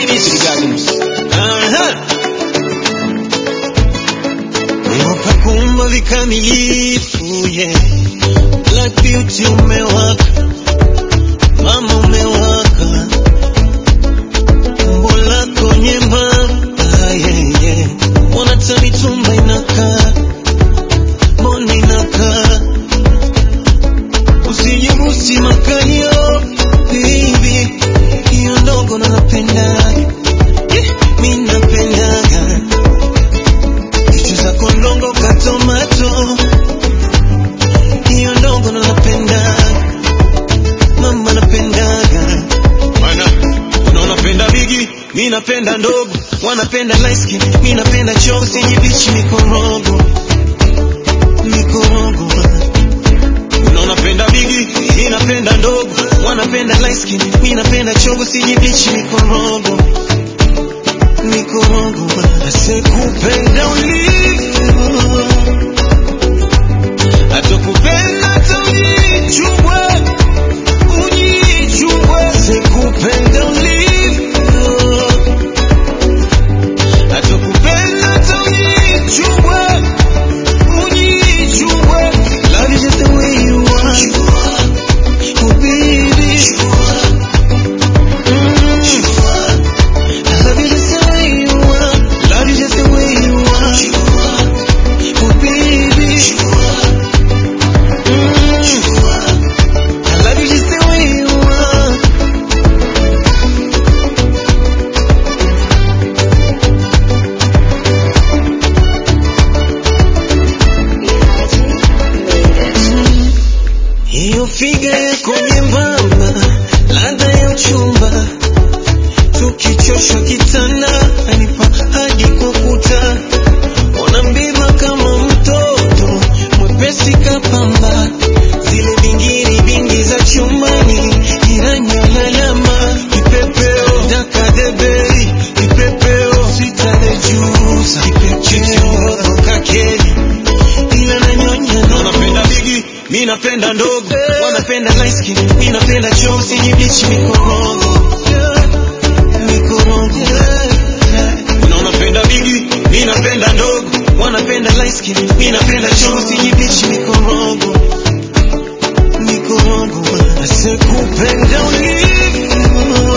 Kumba vikamilifu, yeah. Black beauty umewaka, mama umewaka, umbo lako nyembamba, yeah, yeah. Wanatani tumba inakaa, mbona inakaa, usijibusi makalio, baby, hiyo ndogo na napenda, yeah, mi napendaga. Kondongo ka tomato, hiyo ndogo na napenda, mama napendaga. Mana, unapenda bigi, mi napenda ndogo, wanapenda light skin, mi napenda chogo, sijibichi mikorogo, mikorogo. Unapenda bigi, mi napenda ndogo, wanapenda light skin, mi napenda chogo, sijibichi mikorogo, mikorogo. Asekupenda ulivyo, atakupenda utajichubwe, ujichubwe. Asekupenda ulivyo, atakupenda utajichubwe, ujichubwe. Love you just the way you are, oh baby. I love you just the way you are. Love you just the way you are, oh baby. I love you just the way you are. Hiyo figa yako nyembamba, ladha ya uchumba, tukichosha kitanda anipa hadi kwa kuta, unambeba kama mtoto mwepesi kapamba, zile vingiri vingi za chumbani inanyalalama, kipepeo dakadebei, kipepeo sitalejusa, kipepeo kakeli ila nanyonya. Unapenda bigi, mi napenda ndogo, wanapenda light skin, mi napenda chogo, sijibichi mikorogo, mikorogo. Unapenda bigi, mi napenda ndogo, wanapenda light skin, mi napenda chogo, sijibichi mikorogo, mikorogo. Asekupenda ulivyo,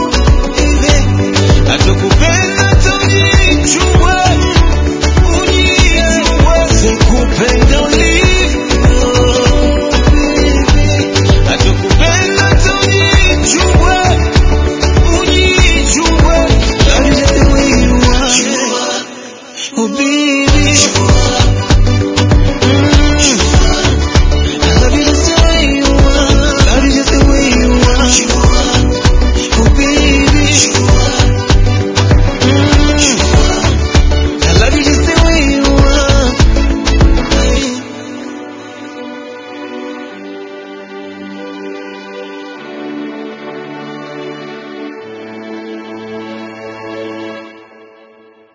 atakupenda utajichubwe, ujichubwe. Asekupenda ulivyo, atakupenda utajichubwe, ujichubwe. Love you just the way you are, oh baby.